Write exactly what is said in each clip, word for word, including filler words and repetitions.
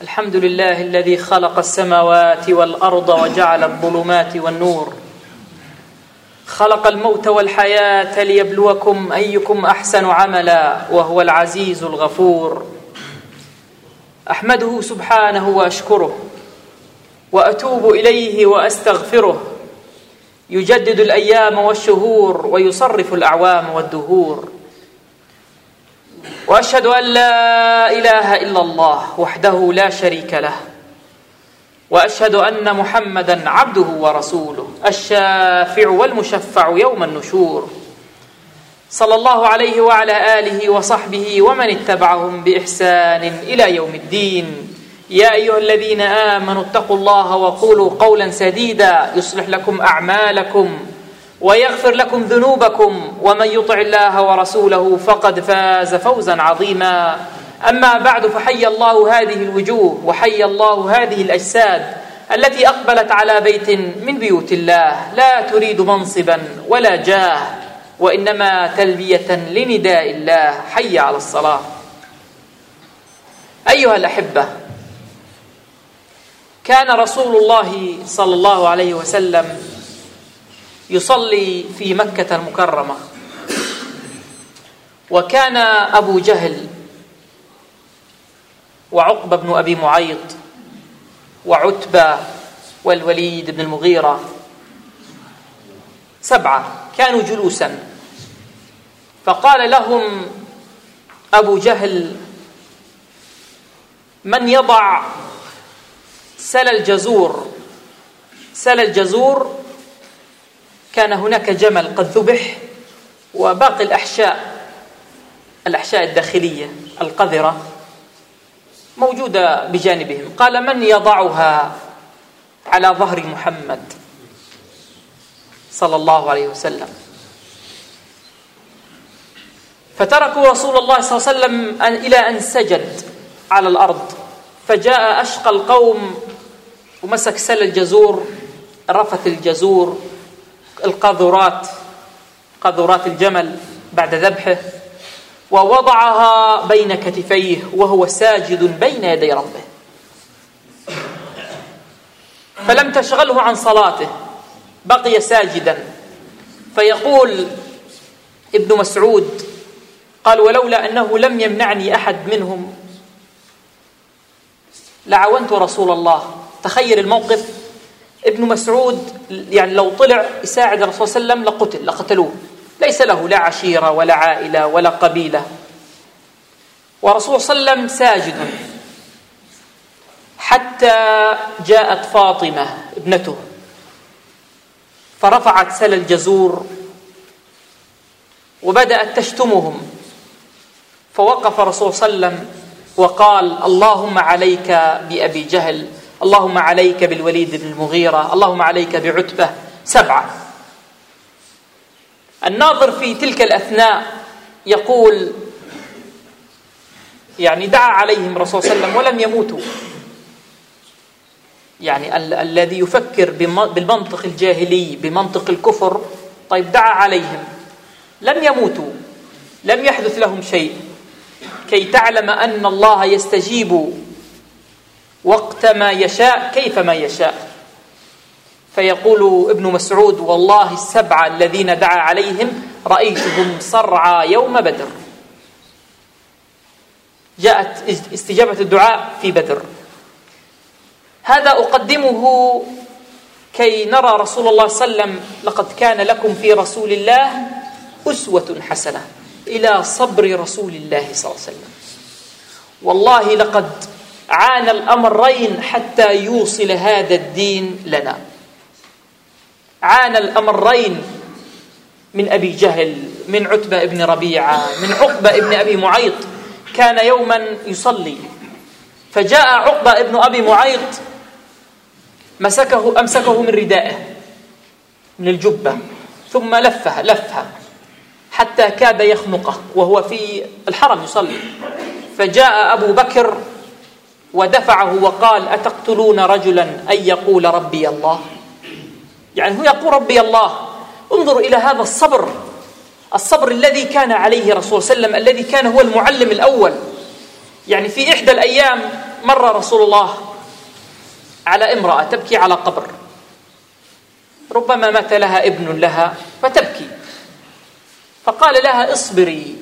الحمد لله الذي خلق السماوات والأرض وجعل الظلمات والنور، خلق الموت والحياة ليبلوكم أيكم أحسن عملا، وهو العزيز الغفور. أحمده سبحانه وأشكره وأتوب إليه وأستغفره، يجدد الأيام والشهور ويصرف الأعوام والدهور. وأشهد أن لا إله إلا الله وحده لا شريك له، وأشهد أن محمدًا عبده ورسوله الشافع والمشفع يوم النشور، صلى الله عليه وعلى آله وصحبه ومن اتبعهم بإحسان إلى يوم الدين. يا أيها الذين آمنوا اتقوا الله وقولوا قولا سديدا يصلح لكم أعمالكم ويغفر لكم ذنوبكم، ومن يطع الله ورسوله فقد فاز فوزا عظيما. أما بعد، فحي الله هذه الوجوه وحي الله هذه الأجساد التي أقبلت على بيت من بيوت الله لا تريد منصبا ولا جاه، وإنما تلبية لنداء الله: حي على الصلاة. أيها الأحبة، كان رسول الله صلى الله عليه وسلم يصلي في مكة المكرمة، وكان أبو جهل وعقبة بن أبي معيط وعتبة والوليد بن المغيرة سبعة كانوا جلوسا، فقال لهم أبو جهل: من يضع سل الجزور؟ سل الجزور كان هناك جمل قد ذبح، وباقي الأحشاء الأحشاء الداخلية القذرة موجودة بجانبهم. قال: من يضعها على ظهر محمد صلى الله عليه وسلم؟ فتركوا رسول الله صلى الله عليه وسلم إلى أن سجد على الأرض، فجاء أشقى القوم ومسك سل الجزور، رفث الجزور القاذورات قاذورات الجمل بعد ذبحه، ووضعها بين كتفيه وهو ساجد بين يدي ربه، فلم تشغله عن صلاته، بقي ساجدا. فيقول ابن مسعود قال: ولولا أنه لم يمنعني أحد منهم لعاونت رسول الله. تخيل الموقف، ابن مسعود يعني لو طلع يساعد الرسول صلى الله عليه وسلم لقتل لقتلوه، ليس له لا عشيرة ولا عائلة ولا قبيلة، ورسول صلى الله عليه وسلم ساجد. حتى جاءت فاطمة ابنته فرفعت سل الجزور وبدأت تشتمهم، فوقف الرسول صلى الله عليه وسلم وقال: اللهم عليك بأبي جهل، اللهم عليك بالوليد بن المغيرة، اللهم عليك بعتبة. سبعة. الناظر في تلك الأثناء يقول يعني دعا عليهم الرسول صلى الله عليه وسلم ولم يموتوا. يعني ال- الذي يفكر بالمنطق الجاهلي بمنطق الكفر، طيب دعا عليهم لم يموتوا، لم يحدث لهم شيء، كي تعلم أن الله يستجيب وقت ما يشاء كيف ما يشاء. فيقول ابن مسعود: والله السبعة الذين دعا عليهم رأيتهم صرعى يوم بدر. جاءت استجابة الدعاء في بدر. هذا أقدمه كي نرى رسول الله صلى الله عليه وسلم: لقد كان لكم في رسول الله أسوة حسنة، إلى صبر رسول الله صلى الله عليه وسلم. والله لقد عانى الأمرين حتى يوصل هذا الدين لنا. عانى الأمرين من أبي جهل، من عتبة ابن ربيعة، من عقبة ابن أبي معيط. كان يوما يصلي فجاء عقبة ابن أبي معيط مسكه أمسكه من ردائه من الجبة، ثم لفها لفها حتى كاد يخنقه وهو في الحرم يصلي. فجاء أبو بكر ودفعه وقال: أتقتلون رجلا أن يقول ربي الله؟ يعني هو يقول ربي الله. انظر إلى هذا الصبر، الصبر الذي كان عليه رسول صلى الله عليه وسلم، الذي كان هو المعلم الأول. يعني في إحدى الأيام مر رسول الله على امرأة تبكي على قبر، ربما مات لها ابن لها فتبكي، فقال لها اصبري،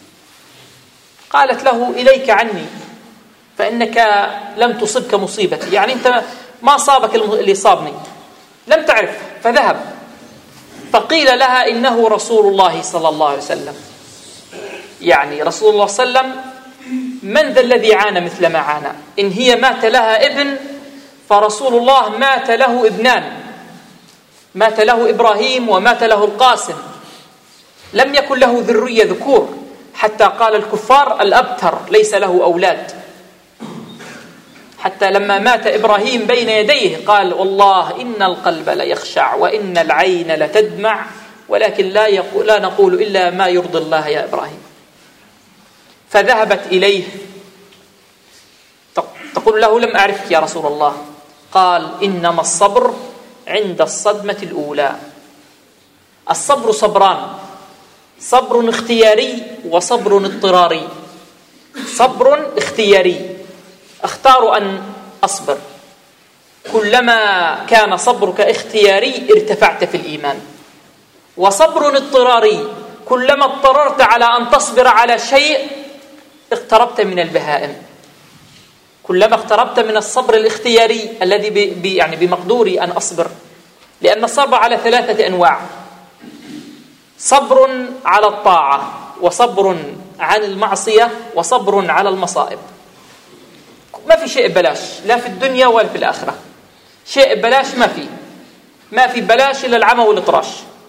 قالت له إليك عني فإنك لم تصبك مصيبتي، يعني أنت ما صابك اللي صابني، لم تعرف، فذهب. فقيل لها إنه رسول الله صلى الله عليه وسلم، يعني رسول الله صلى الله عليه وسلم من ذا الذي عانى مثل ما عانى؟ إن هي مات لها ابن فرسول الله مات له ابنان، مات له إبراهيم ومات له القاسم، لم يكن له ذرية ذكور، حتى قال الكفار الأبتر ليس له أولاد، حتى لما مات إبراهيم بين يديه قال والله إن القلب ليخشع وإن العين لتدمع ولكن لا, يقول لا نقول إلا ما يرضي الله يا إبراهيم. فذهبت إليه تقول له لم أعرفك يا رسول الله، قال إنما الصبر عند الصدمة الأولى. الصبر صبران، صبر اختياري وصبر اضطراري. صبر اختياري، اختار أن أصبر، كلما كان صبرك اختياري ارتفعت في الإيمان. وصبر اضطراري، كلما اضطررت على أن تصبر على شيء اقتربت من البهائم. كلما اقتربت من الصبر الاختياري الذي ب يعني بمقدوري أن أصبر، لأن الصبر على ثلاثة أنواع: صبر على الطاعة، وصبر عن المعصية، وصبر على المصائب. ما في شيء بلاش، لا في الدنيا ولا في الآخرة. شيء بلاش ما في، ما في بلاش إلا العمى والإطراش.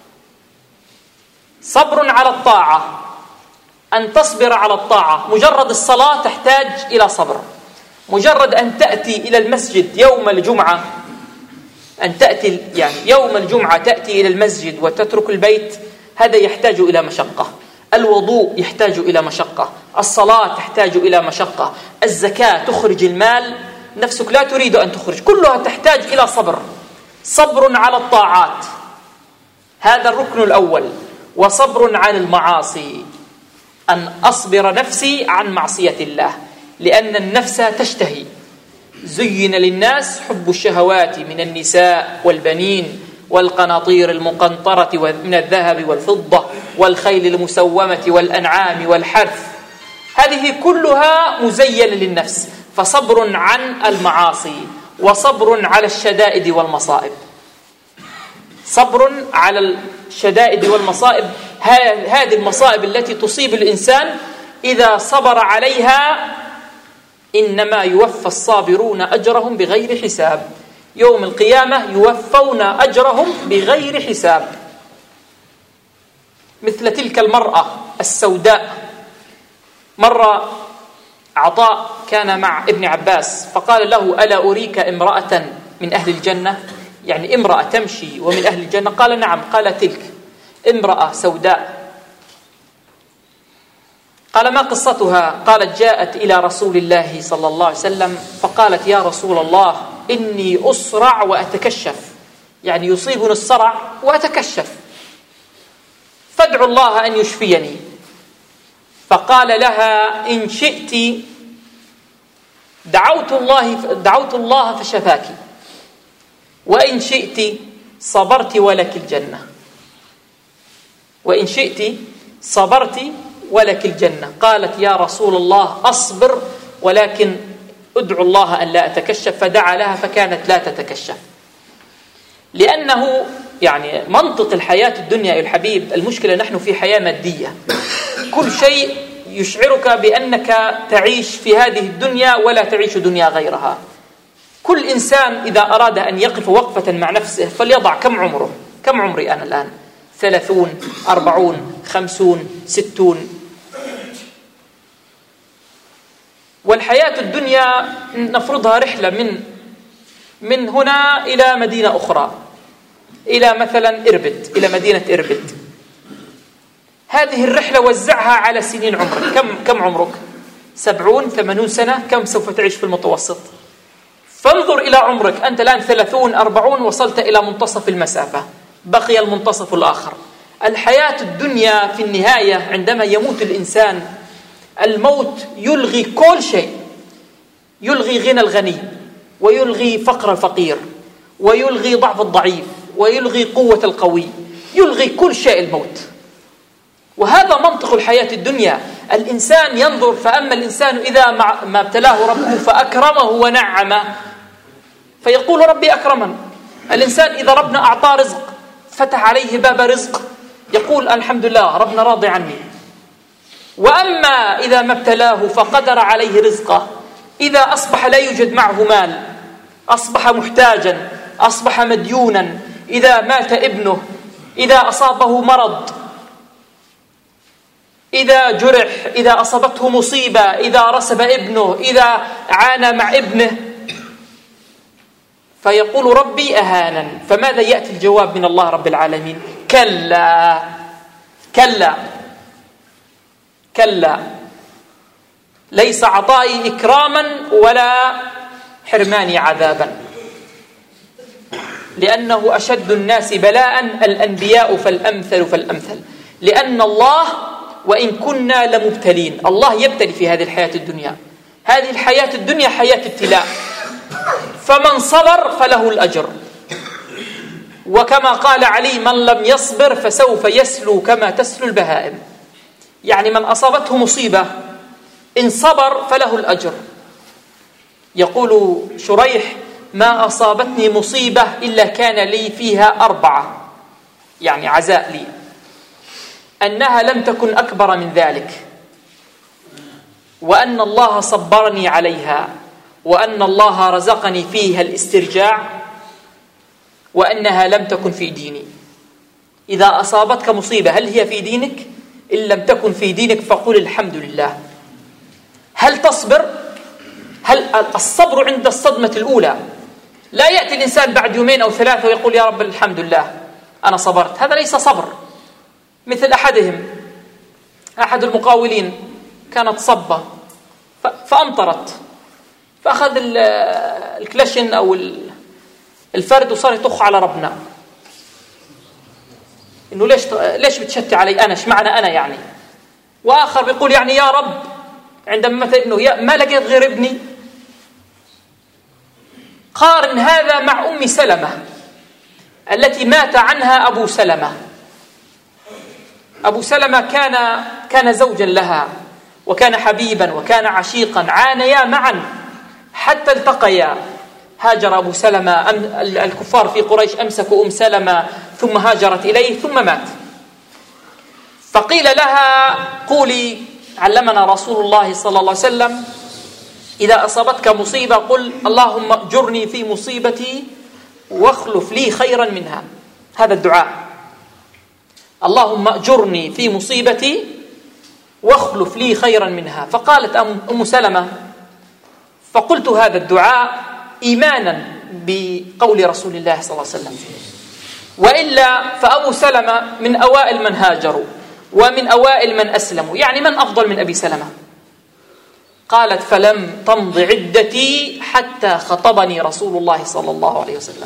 صبر على الطاعة، أن تصبر على الطاعة، مجرد الصلاة تحتاج إلى صبر، مجرد أن تأتي إلى المسجد يوم الجمعة، أن تأتي يعني يوم الجمعة تأتي إلى المسجد وتترك البيت، هذا يحتاج إلى مشقة. الوضوء يحتاج إلى مشقة، الصلاة تحتاج إلى مشقة، الزكاة تخرج المال، نفسك لا تريد أن تخرج، كلها تحتاج إلى صبر. صبر على الطاعات، هذا الركن الأول. وصبر عن المعاصي، أن أصبر نفسي عن معصية الله، لأن النفس تشتهي. زين للناس حب الشهوات من النساء والبنين والقناطير المقنطرة من الذهب والفضة والخيل المسومة والأنعام والحرث، هذه كلها مزينة للنفس. فصبر عن المعاصي وصبر على الشدائد والمصائب. صبر على الشدائد والمصائب، هذه المصائب التي تصيب الإنسان إذا صبر عليها إنما يوفى الصابرون أجرهم بغير حساب. يوم القيامة يوفون أجرهم بغير حساب. مثل تلك المرأة السوداء، مرة عطاء كان مع ابن عباس فقال له ألا أريك امرأة من أهل الجنة، يعني امرأة تمشي ومن أهل الجنة؟ قال نعم. قال تلك امرأة سوداء. قال ما قصتها؟ قالت جاءت إلى رسول الله صلى الله عليه وسلم فقالت يا رسول الله إني أصرع وأتكشف، يعني يصيبني الصرع وأتكشف، فادعوا الله أن يشفيني. فقال لها إن شئت دعوت الله دعوت الله فشفاك، وإن شئت صبرت ولك الجنة، وإن شئت صبرت ولك الجنة. قالت يا رسول الله أصبر ولكن ادعو الله أن لا أتكشف، فدعا لها فكانت لا تتكشف. لأنه يعني منطق الحياة الدنيا يا الحبيب، المشكلة نحن في حياة مادية، كل شيء يشعرك بأنك تعيش في هذه الدنيا ولا تعيش دنيا غيرها. كل إنسان إذا أراد أن يقف وقفة مع نفسه فليضع كم عمره، كم عمري أنا الآن؟ ثلاثون، أربعون، خمسون، ستون. والحياة الدنيا نفرضها رحلة من من هنا إلى مدينة أخرى، إلى مثلا إربد، إلى مدينة إربد. هذه الرحلة وزعها على سنين عمرك. كم كم عمرك؟ سبعون، ثمانون سنة. كم سوف تعيش في المتوسط؟ فانظر إلى عمرك أنت الآن ثلاثون، أربعون، وصلت إلى منتصف المسافة، بقي المنتصف الآخر. الحياة الدنيا في النهاية عندما يموت الإنسان، الموت يلغي كل شيء، يلغي غنى الغني، ويلغي فقر الفقير، ويلغي ضعف الضعيف، ويلغي قوة القوي، يلغي كل شيء الموت. وهذا منطق الحياة الدنيا. الإنسان ينظر، فأما الإنسان إذا ما ابتلاه ربه فأكرمه ونعمه فيقول ربي أكرمن. الإنسان إذا ربنا أعطاه رزق فتح عليه باب رزق يقول الحمد لله ربنا راضي عني. وأما إذا ما ابتلاه فقدر عليه رزقه، إذا أصبح لا يوجد معه مال، أصبح محتاجا، أصبح مديونا، إذا مات ابنه، إذا أصابه مرض، إذا جرح، إذا أصابته مصيبة، إذا رسب ابنه، إذا عانى مع ابنه، فيقول ربي أهانا. فماذا يأتي الجواب من الله رب العالمين؟ كلا كلا كلا، ليس عطائي إكراما ولا حرماني عذابا، لأنه أشد الناس بلاء الأنبياء فالأمثل فالأمثل. لأن الله وإن كنا لمبتلين، الله يبتلي في هذه الحياة الدنيا. هذه الحياة الدنيا حياة ابتلاء، فمن صبر فله الأجر. وكما قال علي من لم يصبر فسوف يسلو كما تسلو البهائم. يعني من أصابته مصيبة إن صبر فله الأجر. يقول شريح ما أصابتني مصيبة إلا كان لي فيها أربعة، يعني عزاء لي، أنها لم تكن أكبر من ذلك، وأن الله صبرني عليها، وأن الله رزقني فيها الاسترجاع، وأنها لم تكن في ديني. إذا أصابتك مصيبة هل هي في دينك؟ إن لم تكن في دينك فقل الحمد لله. هل تصبر؟ هل الصبر عند الصدمة الأولى؟ لا يأتي الإنسان بعد يومين أو ثلاثة ويقول يا رب الحمد لله أنا صبرت. هذا ليس صبر. مثل أحدهم، أحد المقاولين كانت صبة فأمطرت، فأخذ الكلاشن أو الفرد وصار يطخ على ربنا إنه ليش ليش بتشتي علي أنا؟ إيش معنى أنا يعني؟ وآخر بيقول يعني يا رب عندما مات ابنه يا ما لقيت غير ابني. قارن هذا مع أم سلمة التي مات عنها أبو سلمة. أبو سلمة كان كان زوجا لها، وكان حبيبا، وكان عشيقا، عانيا معا حتى التقيا. هاجر أبو سلمة، الكفار في قريش أمسكوا أم سلمة ثم هاجرت إليه ثم مات. فقيل لها قولي علمنا رسول الله صلى الله عليه وسلم إذا أصابتك مصيبة قل اللهم أجرني في مصيبتي واخلف لي خيرا منها. هذا الدعاء، اللهم أجرني في مصيبتي واخلف لي خيرا منها. فقالت أم سلمة فقلت هذا الدعاء إيمانا بقول رسول الله صلى الله عليه وسلم، وإلا فأبو سلمة من أوائل من هاجروا ومن أوائل من أسلموا، يعني من أفضل من أبي سلمة. قالت فلم تمض عدتي حتى خطبني رسول الله صلى الله عليه وسلم.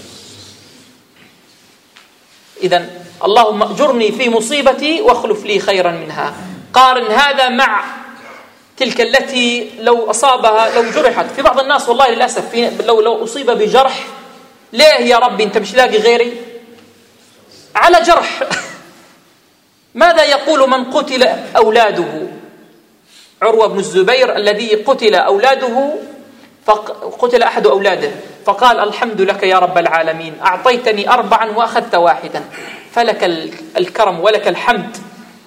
إذن اللهم أجرني في مصيبتي واخلف لي خيرا منها. قارن هذا مع تلك التي لو أصابها لو جرحت. في بعض الناس والله للأسف لو لو أصيب بجرح ليه يا ربي أنت مش لاقي غيري على جرح. ماذا يقول من قتل أولاده؟ عروة بن الزبير الذي قتل أولاده، فقتل أحد أولاده فقال الحمد لك يا رب العالمين أعطيتني أربعا وأخذت واحدا فلك الكرم ولك الحمد.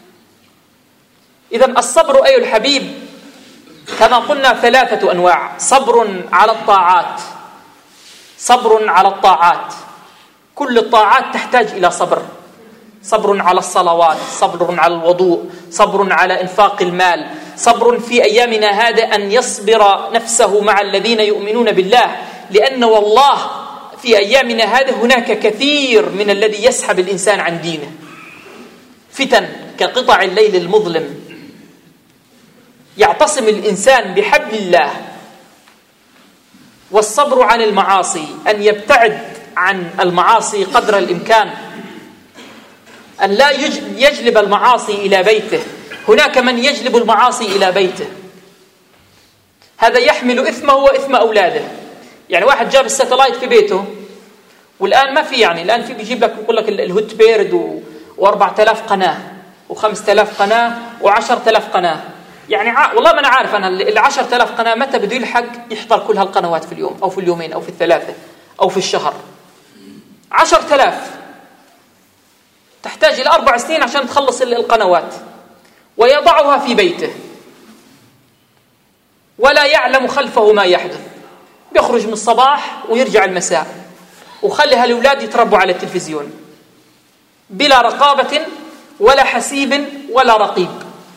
إذن الصبر أيها الحبيب كما قلنا ثلاثة أنواع: صبر على الطاعات، صبر على الطاعات، كل الطاعات تحتاج إلى صبر. صبر على الصلوات، صبر على الوضوء، صبر على إنفاق المال، صبر في أيامنا هذا أن يصبر نفسه مع الذين يؤمنون بالله، لأن والله في أيامنا هذا هناك كثير من الذي يسحب الإنسان عن دينه، فتن كقطع الليل المظلم. يعتصم الإنسان بحبل الله. والصبر عن المعاصي، أن يبتعد عن المعاصي قدر الإمكان، أن لا يجلب المعاصي إلى بيته. هناك من يجلب المعاصي إلى بيته، هذا يحمل إثمه وإثم أولاده. يعني واحد جاب الساتلايت في بيته والآن ما في، يعني الآن في بيجيب لك يقول لك الهوت بيرد وأربعة آلاف قناة وخمسة آلاف قناة وعشرة آلاف قناة. يعني ع... والله ما أنا عارف أنا العشرة آلاف قناة متى بده يلحق يحضر كل هالقنوات في اليوم أو في اليومين أو في الثلاثة أو في الشهر. عشرة آلاف تحتاج إلى أربع سنين عشان تخلص القنوات، ويضعها في بيته ولا يعلم خلفه ما يحدث. بيخرج من الصباح ويرجع المساء، وخلي هالأولاد يتربوا على التلفزيون بلا رقابة ولا حسيب ولا رقيب.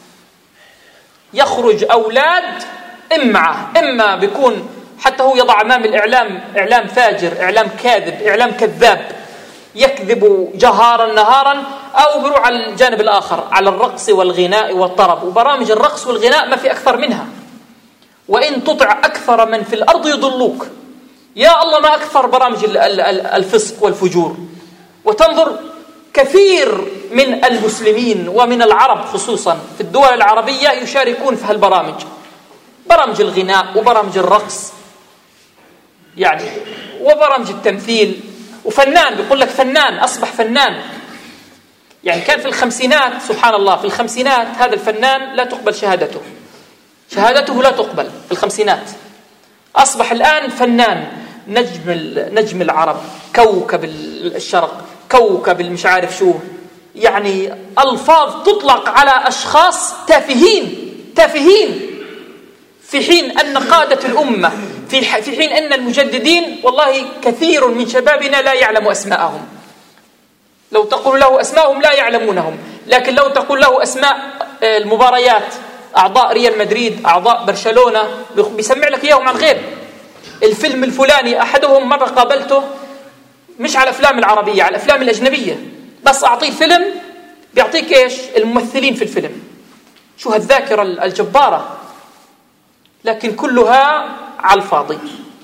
يخرج أولاد إما إما بيكون حتى هو يضع أمام الإعلام إعلام فاجر، إعلام كاذب، إعلام كذاب يكذب جهارا نهارا، أو بيروح على الجانب الآخر على الرقص والغناء والطرب. وبرامج الرقص والغناء ما في أكثر منها، وإن تطع أكثر من في الأرض يضلوك. يا الله ما أكثر برامج الفسق والفجور. وتنظر كثير من المسلمين ومن العرب خصوصا في الدول العربية يشاركون في هالبرامج، برامج الغناء وبرامج الرقص يعني وبرامج التمثيل. وفنان بيقول لك فنان أصبح فنان. يعني كان في الخمسينات سبحان الله في الخمسينات هذا الفنان لا تقبل شهادته شهادته لا تقبل في الخمسينات. أصبح الآن فنان، نجم نجم العرب، كوكب الشرق، كوكب المش عارف شو. يعني ألفاظ تطلق على أشخاص تافهين تافهين في حين أن قادة الأمة في في حين أن المجددين والله كثير من شبابنا لا يعلم أسماءهم. لو تقول له أسماءهم لا يعلمونهم، لكن لو تقول له أسماء المباريات، أعضاء ريال مدريد، أعضاء برشلونة، بيسمع لك إياهم عن غير. الفيلم الفلاني أحدهم مرة قابلته مش على الأفلام العربية، على الأفلام الأجنبية، بس أعطيه فيلم بيعطيك إيش الممثلين في الفيلم. شو هالذاكرة الجبارة، لكن كلها على الفاضي.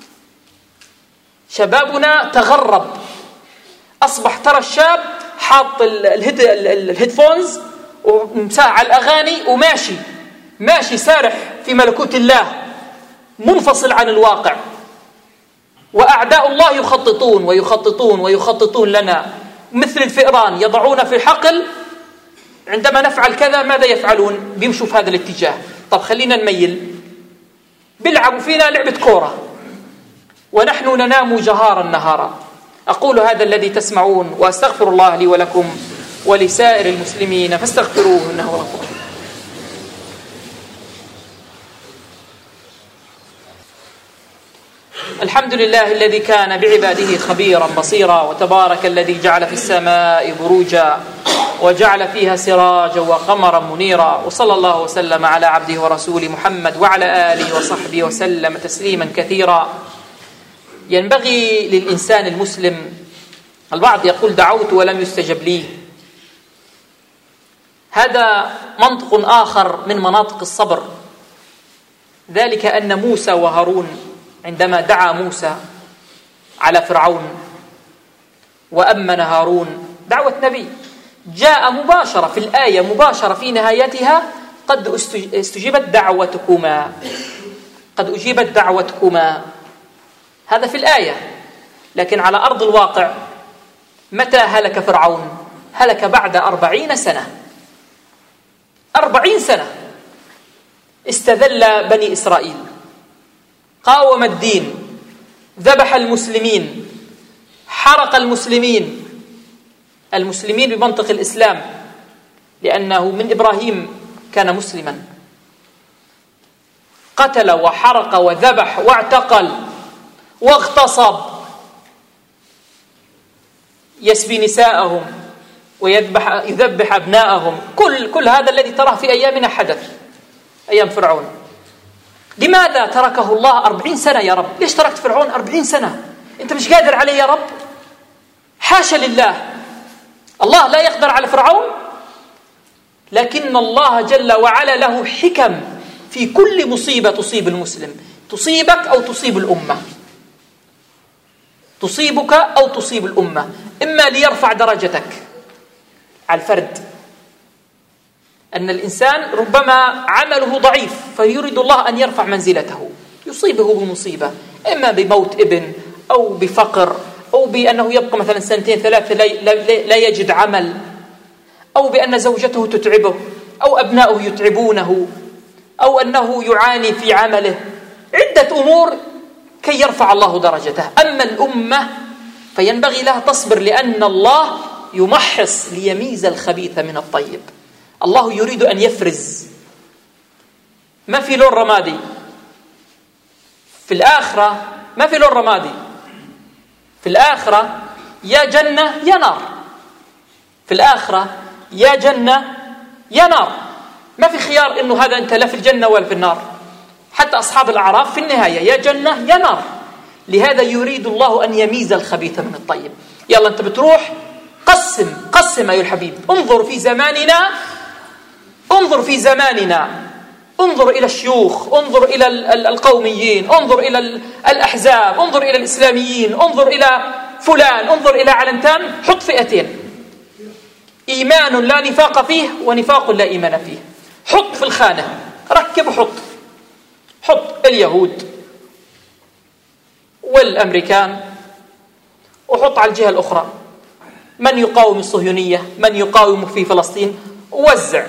شبابنا تغرب، أصبح ترى الشاب حاط الهيد الهيدفونز ومساع على الأغاني وماشي ماشي سارح في ملكوت الله، منفصل عن الواقع. وأعداء الله يخططون ويخططون ويخططون لنا مثل الفئران، يضعون في حقل عندما نفعل كذا ماذا يفعلون؟ بيمشوا في هذا الاتجاه. طب خلينا نميل، بيلعبوا فينا لعبة كورة ونحن ننام جهارا نهارا. أقول هذا الذي تسمعون وأستغفر الله لي ولكم ولسائر المسلمين فاستغفروه إنه غفور. الحمد لله الذي كان بعباده خبيرا بصيرا، وتبارك الذي جعل في السماء بروجا وجعل فيها سراجا وقمرا منيرا، وصلى الله وسلم على عبده ورسوله محمد وعلى آله وصحبه وسلم تسليما كثيرا. ينبغي للإنسان المسلم، البعض يقول دعوت ولم يستجب لي، هذا منطق آخر من مناطق الصبر. ذلك أن موسى وهارون عندما دعا موسى على فرعون وأمن هارون دعوة نبي، جاء مباشرة في الآية مباشرة في نهايتها قد استجيبت دعوتكما، قد أجيبت دعوتكما، هذا في الآية. لكن على أرض الواقع متى هلك فرعون؟ هلك بعد أربعين سنة. أربعين سنة استذل بني إسرائيل، قاوم الدين، ذبح المسلمين، حرق المسلمين المسلمين بمنطق الإسلام، لأنه من إبراهيم كان مسلما، قتل وحرق وذبح واعتقل واغتصب، يسبي نساءهم ويذبح يذبح أبناءهم. كل كل هذا الذي تراه في أيامنا حدث أيام فرعون. لماذا تركه الله أربعين سنة يا رب؟ ليش تركت فرعون أربعين سنة؟ أنت مش قادر عليه يا رب؟ حاشا لله، الله لا يقدر على فرعون، لكن الله جل وعلا له حكم في كل مصيبة تصيب المسلم، تصيبك أو تصيب الأمة، تصيبك أو تصيب الأمة، إما ليرفع درجتك على الفرد، أن الإنسان ربما عمله ضعيف فيريد الله أن يرفع منزلته، يصيبه بمصيبة، إما بموت ابن أو بفقر أو بأنه يبقى مثلا سنتين ثلاثة لا يجد عمل، أو بأن زوجته تتعبه أو أبناؤه يتعبونه أو أنه يعاني في عمله، عدة أمور كي يرفع الله درجته. أما الأمة فينبغي لها تصبر، لأن الله يمحص ليميز الخبيث من الطيب. الله يريد أن يفرز. ما في لون رمادي في الآخرة، ما في لون رمادي في الآخرة، يا جنة يا نار. في الآخرة يا جنة يا نار، ما في خيار إنه هذا أنت لا في الجنة ولا في النار. حتى أصحاب الأعراف في النهاية يا جنة يا نار. لهذا يريد الله أن يميز الخبيث من الطيب. يلا أنت بتروح قسم قسم أيها الحبيب. انظر في زماننا، انظر في زماننا، انظر إلى الشيوخ، انظر إلى القوميين، انظر إلى الأحزاب، انظر إلى الإسلاميين، انظر إلى فلان، انظر إلى علنتان. حط فئتين، إيمان لا نفاق فيه ونفاق لا إيمان فيه. حط في الخانة، ركب وحط. حط اليهود والأمريكان، وحط على الجهة الأخرى من يقاوم الصهيونية، من يقاوم في فلسطين. وزع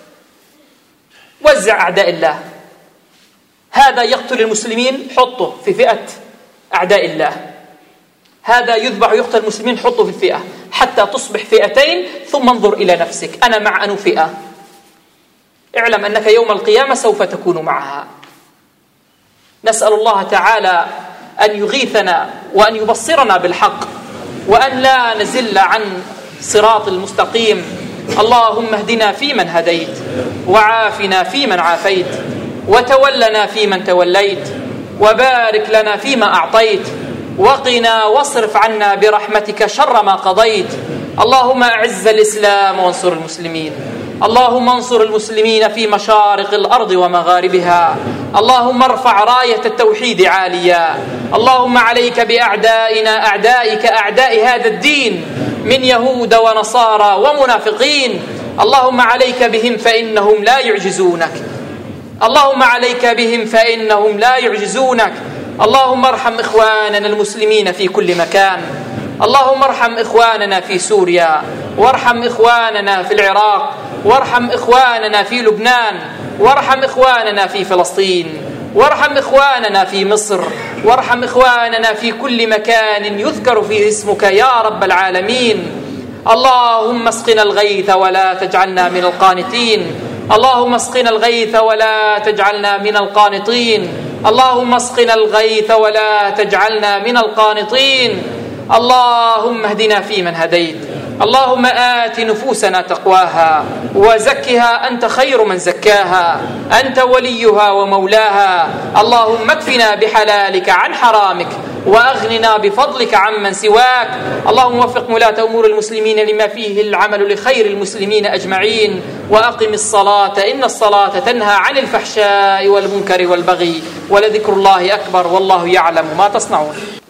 وزع أعداء الله. هذا يقتل المسلمين، حطه في فئة أعداء الله. هذا يذبح ويقتل المسلمين، حطه في الفئة، حتى تصبح فئتين. ثم انظر إلى نفسك، أنا مع أنو فئة؟ اعلم أنك يوم القيامة سوف تكون معها. نسأل الله تعالى أن يغيثنا وأن يبصرنا بالحق، وأن لا نزل عن صراط المستقيم. اللهم اهدنا فيمن هديت، وعافنا فيمن عافيت، وتولنا فيمن توليت، وبارك لنا فيما أعطيت، وقنا واصرف عنا برحمتك شر ما قضيت. اللهم أعز الإسلام وانصر المسلمين. اللهم انصر المسلمين في مشارق الأرض ومغاربها. اللهم ارفع راية التوحيد عاليا. اللهم عليك بأعدائنا أعدائك أعداء هذا الدين من يهود ونصارى ومنافقين. اللهم عليك بهم فإنهم لا يعجزونك. اللهم عليك بهم فإنهم لا يعجزونك. اللهم ارحم إخواننا المسلمين في كل مكان. اللهم ارحم إخواننا في سوريا، وارحم إخواننا في العراق، وارحم إخواننا في لبنان، وارحم إخواننا في فلسطين، وارحم إخواننا في مصر، وارحم إخواننا في كل مكان يذكر فيه اسمك يا رب العالمين. اللهم اسقنا الغيث ولا تجعلنا من القانطين. اللهم اسقنا الغيث ولا تجعلنا من القانطين. اللهم اسقنا الغيث ولا تجعلنا من القانطين. اللهم اهدنا فيمن هديت. اللهم آت نفوسنا تقواها وزكها أنت خير من زكاها، أنت وليها ومولاها. اللهم اكفنا بحلالك عن حرامك، وأغننا بفضلك عمن سواك. اللهم وفق ولاة أمور المسلمين لما فيه العمل لخير المسلمين أجمعين. وأقم الصلاة، إن الصلاة تنهى عن الفحشاء والمنكر والبغي، ولذكر الله أكبر، والله يعلم ما تصنعون.